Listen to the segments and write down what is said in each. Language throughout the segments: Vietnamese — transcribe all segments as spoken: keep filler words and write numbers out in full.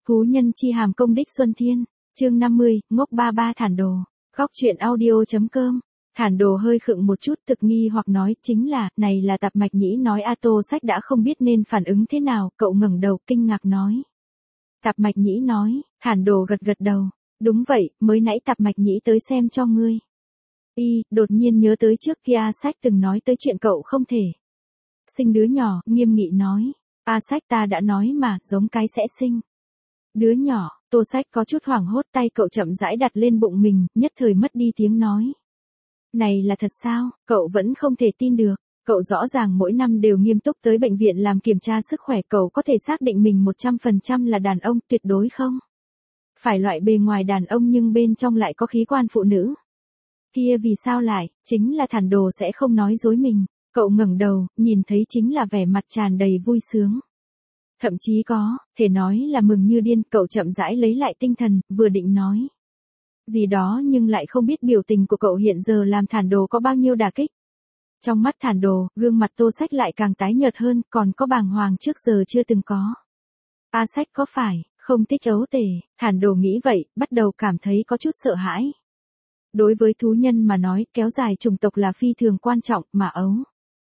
Thú nhân chi hàm công đích Xuân Thiên, chương năm mươi, ngốc ba ba thản đồ. Góc truyện audio.com. Thản đồ hơi khựng một chút thực nghi hoặc nói chính là, này là Tạp Mạch Nhĩ nói A Tô Sách đã không biết nên phản ứng thế nào, cậu ngẩng đầu kinh ngạc nói. Tạp Mạch Nhĩ nói, thản đồ gật gật đầu, đúng vậy, mới nãy Tạp Mạch Nhĩ tới xem cho ngươi. Y, đột nhiên nhớ tới trước kia A Sách từng nói tới chuyện cậu không thể sinh đứa nhỏ, nghiêm nghị nói, A Sách ta đã nói mà, giống cái sẽ sinh đứa nhỏ. Tô Sách có chút hoảng hốt, tay cậu chậm rãi đặt lên bụng mình, nhất thời mất đi tiếng nói. Này là thật sao, cậu vẫn không thể tin được, cậu rõ ràng mỗi năm đều nghiêm túc tới bệnh viện làm kiểm tra sức khỏe, cậu có thể xác định mình một trăm phần trăm là đàn ông, tuyệt đối không phải loại bề ngoài đàn ông nhưng bên trong lại có khí quan phụ nữ. Kia vì sao lại, chính là thản đồ sẽ không nói dối mình, cậu ngẩng đầu, nhìn thấy chính là vẻ mặt tràn đầy vui sướng. Thậm chí có, thể nói là mừng như điên, cậu chậm rãi lấy lại tinh thần, vừa định nói gì đó nhưng lại không biết biểu tình của cậu hiện giờ làm thản đồ có bao nhiêu đả kích. Trong mắt thản đồ, gương mặt Tô Sách lại càng tái nhợt hơn, còn có bàng hoàng trước giờ chưa từng có. A Sách có phải không thích ấu tể? Thản đồ nghĩ vậy, bắt đầu cảm thấy có chút sợ hãi. Đối với thú nhân mà nói, kéo dài chủng tộc là phi thường quan trọng, mà ấu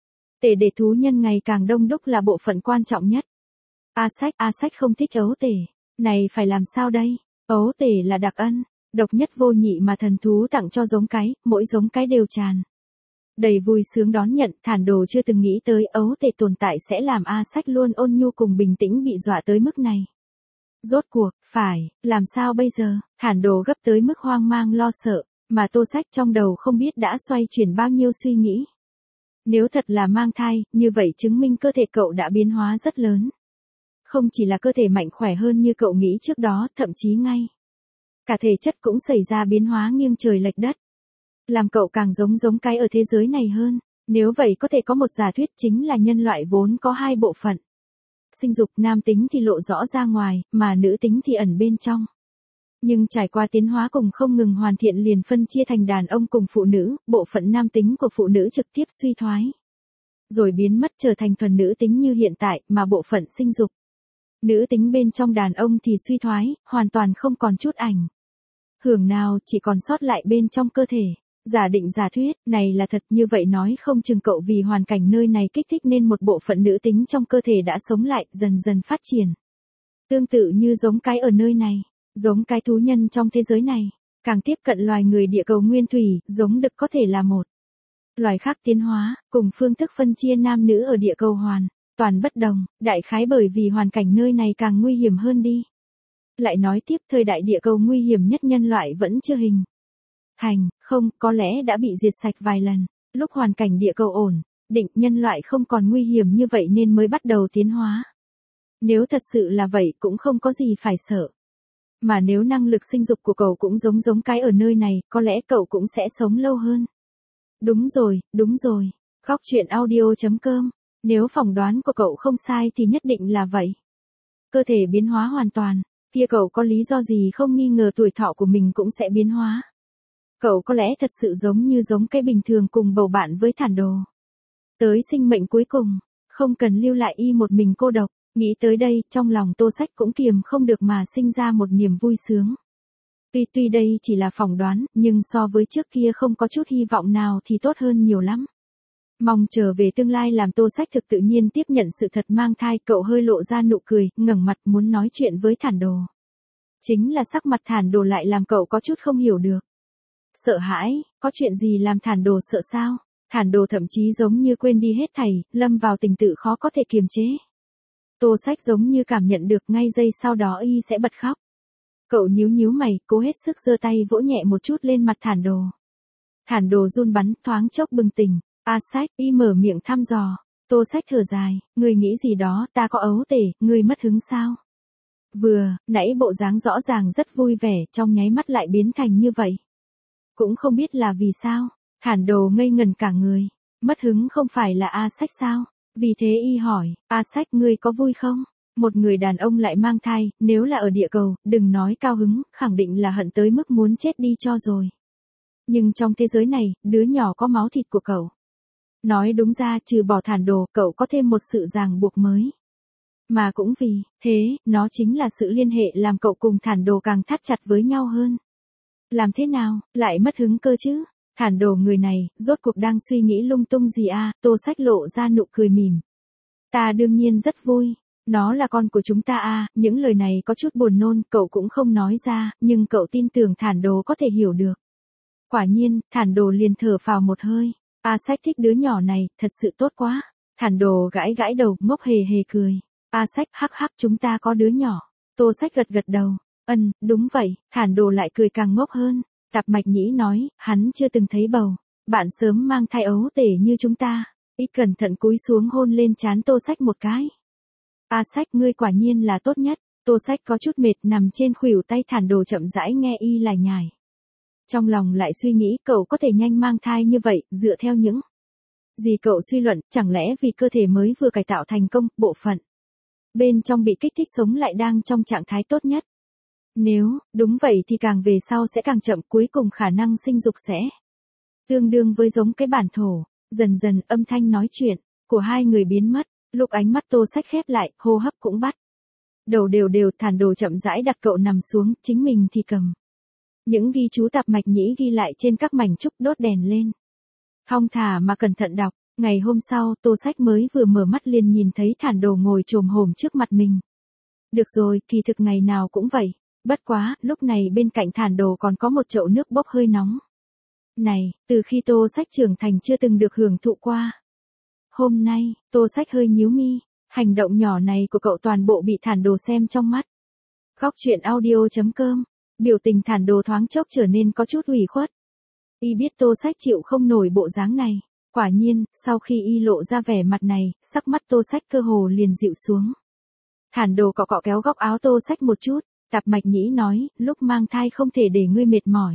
tể để thú nhân ngày càng đông đúc là bộ phận quan trọng nhất. A Sách, A Sách không thích ấu tể. Này phải làm sao đây? Ấu tể là đặc ân, độc nhất vô nhị mà thần thú tặng cho giống cái, mỗi giống cái đều tràn đầy vui sướng đón nhận. Thản đồ chưa từng nghĩ tới ấu tể tồn tại sẽ làm A Sách luôn ôn nhu cùng bình tĩnh bị dọa tới mức này. Rốt cuộc, phải, làm sao bây giờ? Thản đồ gấp tới mức hoang mang lo sợ, mà Tô Sách trong đầu không biết đã xoay chuyển bao nhiêu suy nghĩ. Nếu thật là mang thai, như vậy chứng minh cơ thể cậu đã biến hóa rất lớn. Không chỉ là cơ thể mạnh khỏe hơn như cậu nghĩ trước đó, thậm chí ngay cả thể chất cũng xảy ra biến hóa nghiêng trời lệch đất. Làm cậu càng giống giống cái ở thế giới này hơn. Nếu vậy có thể có một giả thuyết chính là nhân loại vốn có hai bộ phận. Sinh dục nam tính thì lộ rõ ra ngoài, mà nữ tính thì ẩn bên trong. Nhưng trải qua tiến hóa cùng không ngừng hoàn thiện liền phân chia thành đàn ông cùng phụ nữ, bộ phận nam tính của phụ nữ trực tiếp suy thoái. Rồi biến mất trở thành thuần nữ tính như hiện tại, mà bộ phận sinh dục nữ tính bên trong đàn ông thì suy thoái, hoàn toàn không còn chút ảnh hưởng nào, chỉ còn sót lại bên trong cơ thể. Giả định giả thuyết, này là thật, như vậy nói không chừng cậu vì hoàn cảnh nơi này kích thích nên một bộ phận nữ tính trong cơ thể đã sống lại, dần dần phát triển. Tương tự như giống cái ở nơi này, giống cái thú nhân trong thế giới này, càng tiếp cận loài người địa cầu nguyên thủy, giống đực có thể là một loài khác tiến hóa, cùng phương thức phân chia nam nữ ở địa cầu hoàn toàn bất đồng, đại khái bởi vì hoàn cảnh nơi này càng nguy hiểm hơn đi. Lại nói tiếp, thời đại địa cầu nguy hiểm nhất nhân loại vẫn chưa hình thành, không, có lẽ đã bị diệt sạch vài lần. Lúc hoàn cảnh địa cầu ổn định, nhân loại không còn nguy hiểm như vậy nên mới bắt đầu tiến hóa. Nếu thật sự là vậy cũng không có gì phải sợ. Mà nếu năng lực sinh dục của cậu cũng giống giống cái ở nơi này, có lẽ cậu cũng sẽ sống lâu hơn. Đúng rồi, đúng rồi. Góc truyện audio.com. Nếu phỏng đoán của cậu không sai thì nhất định là vậy. Cơ thể biến hóa hoàn toàn, kia cậu có lý do gì không nghi ngờ tuổi thọ của mình cũng sẽ biến hóa. Cậu có lẽ thật sự giống như giống cái bình thường cùng bầu bạn với thản đồ. Tới sinh mệnh cuối cùng, không cần lưu lại y một mình cô độc. Nghĩ tới đây, trong lòng Tô Sách cũng kiềm không được mà sinh ra một niềm vui sướng. Tuy tuy đây chỉ là phỏng đoán, nhưng so với trước kia không có chút hy vọng nào thì tốt hơn nhiều lắm. Mong trở về tương lai làm Tô Sách thực tự nhiên tiếp nhận sự thật mang thai, cậu hơi lộ ra nụ cười, ngẩng mặt muốn nói chuyện với thản đồ. Chính là sắc mặt thản đồ lại làm cậu có chút không hiểu được. Sợ hãi, có chuyện gì làm thản đồ sợ sao? Thản đồ thậm chí giống như quên đi hết thảy, lâm vào tình tự khó có thể kiềm chế. Tô Sách giống như cảm nhận được ngay giây sau đó y sẽ bật khóc. Cậu nhíu nhíu mày, cố hết sức giơ tay vỗ nhẹ một chút lên mặt thản đồ. Thản đồ run bắn, thoáng chốc bừng tỉnh. A Sách, y mở miệng thăm dò. Tô Sách thở dài, ngươi nghĩ gì đó, ta có ấu tể, ngươi mất hứng sao? Vừa, nãy bộ dáng rõ ràng rất vui vẻ, trong nháy mắt lại biến thành như vậy. Cũng không biết là vì sao, thản đồ ngây ngần cả người. Mất hứng không phải là A Sách sao? Vì thế y hỏi, A Sách ngươi có vui không? Một người đàn ông lại mang thai, nếu là ở địa cầu, đừng nói cao hứng, khẳng định là hận tới mức muốn chết đi cho rồi. Nhưng trong thế giới này, đứa nhỏ có máu thịt của cậu. Nói đúng ra trừ bỏ thản đồ, cậu có thêm một sự ràng buộc mới. Mà cũng vì thế, nó chính là sự liên hệ làm cậu cùng Thản Đồ càng thắt chặt với nhau hơn. Làm thế nào, lại mất hứng cơ chứ? Thản Đồ người này, rốt cuộc đang suy nghĩ lung tung gì à? Tô Sách lộ ra nụ cười mỉm. Ta đương nhiên rất vui. Nó là con của chúng ta à, những lời này có chút buồn nôn, cậu cũng không nói ra, nhưng cậu tin tưởng Thản Đồ có thể hiểu được. Quả nhiên, Thản Đồ liền thở phào một hơi. A Sách thích đứa nhỏ này, thật sự tốt quá. Thản Đồ gãi gãi đầu, ngốc hề hề cười. A Sách, hắc hắc, chúng ta có đứa nhỏ. Tô Sách gật gật đầu. Ừm, đúng vậy. Thản Đồ lại cười càng ngốc hơn. Tạp Mạch Nhĩ nói, hắn chưa từng thấy bầu. Bạn sớm mang thai ấu tể như chúng ta. Ít cẩn thận cúi xuống hôn lên trán Tô Sách một cái. A Sách, ngươi quả nhiên là tốt nhất. Tô Sách có chút mệt nằm trên khuỷu tay Thản Đồ chậm rãi nghe y lải nhải. Trong lòng lại suy nghĩ cậu có thể nhanh mang thai như vậy, dựa theo những gì cậu suy luận, chẳng lẽ vì cơ thể mới vừa cải tạo thành công, bộ phận bên trong bị kích thích sống lại đang trong trạng thái tốt nhất. Nếu, đúng vậy thì càng về sau sẽ càng chậm, cuối cùng khả năng sinh dục sẽ tương đương với giống cái bản thổ. Dần dần âm thanh nói chuyện của hai người biến mất, lúc ánh mắt Tô Sách khép lại, hô hấp cũng bắt đầu đều đều. Thản Đồ chậm rãi đặt cậu nằm xuống, chính mình thì cầm những ghi chú Tạp Mạch Nhĩ ghi lại trên các mảnh trúc, đốt đèn lên. Thong thả mà cẩn thận đọc. Ngày hôm sau, Tô Sách mới vừa mở mắt liền nhìn thấy Thản Đồ ngồi chồm hổm trước mặt mình. Được rồi, kỳ thực ngày nào cũng vậy. Bất quá, lúc này bên cạnh Thản Đồ còn có một chậu nước bốc hơi nóng. Này, từ khi Tô Sách trưởng thành chưa từng được hưởng thụ qua. Hôm nay, Tô Sách hơi nhíu mi. Hành động nhỏ này của cậu toàn bộ bị Thản Đồ xem trong mắt. Góc truyện audio chấm com. Biểu tình Thản Đồ thoáng chốc trở nên có chút ủy khuất. Y biết Tô Sách chịu không nổi bộ dáng này. Quả nhiên, sau khi y lộ ra vẻ mặt này, sắc mắt Tô Sách cơ hồ liền dịu xuống. Thản Đồ cọ cọ kéo góc áo Tô Sách một chút. Tạp Mạch Nhĩ nói, lúc mang thai không thể để ngươi mệt mỏi.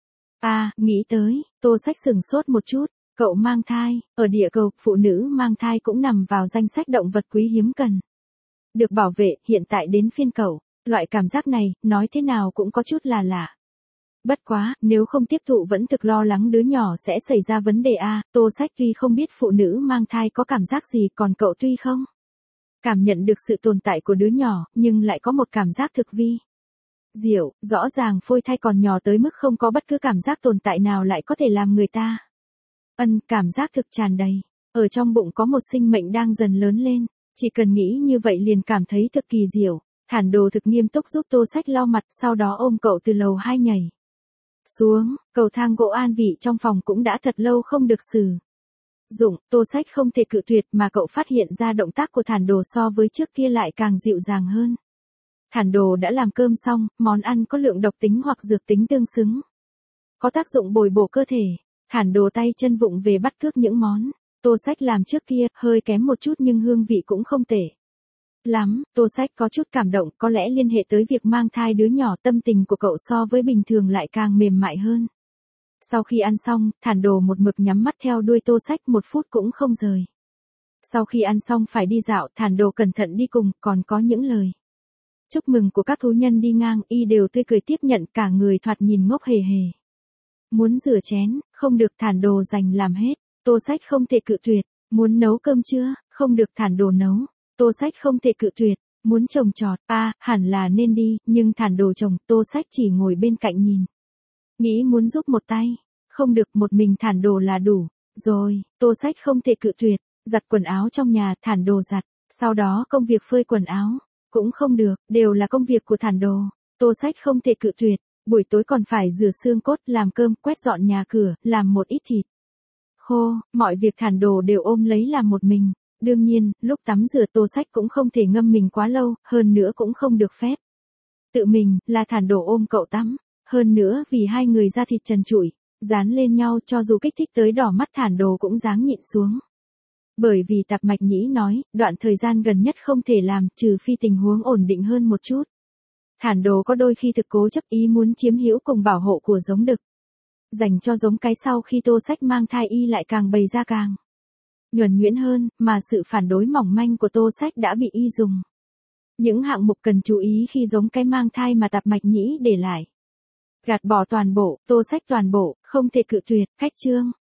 À, nghĩ tới. Tô Sách sửng sốt một chút. Cậu mang thai, ở địa cầu, phụ nữ mang thai cũng nằm vào danh sách động vật quý hiếm cần được bảo vệ. Hiện tại đến phiên cậu. Loại cảm giác này, nói thế nào cũng có chút là lạ. Bất quá, nếu không tiếp thụ vẫn thực lo lắng đứa nhỏ sẽ xảy ra vấn đề a. Tô Sách tuy không biết phụ nữ mang thai có cảm giác gì, còn cậu tuy không cảm nhận được sự tồn tại của đứa nhỏ, nhưng lại có một cảm giác thực vi diệu, rõ ràng phôi thai còn nhỏ tới mức không có bất cứ cảm giác tồn tại nào lại có thể làm người ta ân, cảm giác thực tràn đầy. Ở trong bụng có một sinh mệnh đang dần lớn lên, chỉ cần nghĩ như vậy liền cảm thấy thực kỳ diệu. Thản Đồ thực nghiêm túc giúp Tô Sách lau mặt, sau đó ôm cậu từ lầu hai nhảy xuống. Cầu thang gỗ an vị trong phòng cũng đã thật lâu không được sử dụng. Tô Sách không thể cự tuyệt, mà cậu phát hiện ra động tác của Thản Đồ so với trước kia lại càng dịu dàng hơn. Thản Đồ đã làm cơm xong, món ăn có lượng độc tính hoặc dược tính tương xứng, có tác dụng bồi bổ cơ thể. Thản Đồ tay chân vụng về bắt cướp những món Tô Sách làm trước kia, hơi kém một chút nhưng hương vị cũng không tệ lắm. Tô Sách có chút cảm động, có lẽ liên hệ tới việc mang thai đứa nhỏ, tâm tình của cậu so với bình thường lại càng mềm mại hơn. Sau khi ăn xong, Thản Đồ một mực nhắm mắt theo đuôi Tô Sách, một phút cũng không rời. Sau khi ăn xong phải đi dạo, Thản Đồ cẩn thận đi cùng, còn có những lời chúc mừng của các thú nhân đi ngang, y đều tươi cười tiếp nhận, cả người thoạt nhìn ngốc hề hề. Muốn rửa chén, không được, Thản Đồ dành làm hết. Tô Sách không thể cự tuyệt. Muốn nấu cơm chưa, không được, Thản Đồ nấu. Tô Sách không thể cự tuyệt. Muốn trồng trọt, à, hẳn là nên đi, nhưng Thản Đồ trồng, Tô Sách chỉ ngồi bên cạnh nhìn. Nghĩ muốn giúp một tay, không được, một mình Thản Đồ là đủ. Rồi, Tô Sách không thể cự tuyệt. Giặt quần áo trong nhà, Thản Đồ giặt. Sau đó công việc phơi quần áo, cũng không được, đều là công việc của Thản Đồ. Tô Sách không thể cự tuyệt. Buổi tối còn phải rửa xương cốt, làm cơm, quét dọn nhà cửa, làm một ít thịt khô, mọi việc Thản Đồ đều ôm lấy làm một mình. Đương nhiên, lúc tắm rửa Tô Sách cũng không thể ngâm mình quá lâu, hơn nữa cũng không được phép tự mình, là Thản Đồ ôm cậu tắm. Hơn nữa vì hai người da thịt trần trụi, dán lên nhau, cho dù kích thích tới đỏ mắt Thản Đồ cũng dáng nhịn xuống. Bởi vì Tạp Mạch Nhĩ nói, đoạn thời gian gần nhất không thể làm, trừ phi tình huống ổn định hơn một chút. Thản Đồ có đôi khi thực cố chấp ý muốn chiếm hữu cùng bảo hộ của giống đực dành cho giống cái. Sau khi Tô Sách mang thai, y lại càng bày ra càng nhuần nhuyễn hơn, mà sự phản đối mỏng manh của Tô Sách đã bị y dùng những hạng mục cần chú ý khi giống cái mang thai mà Tạp Mạch Nhĩ để lại gạt bỏ toàn bộ. Tô Sách toàn bộ, không thể cự tuyệt. Khách chương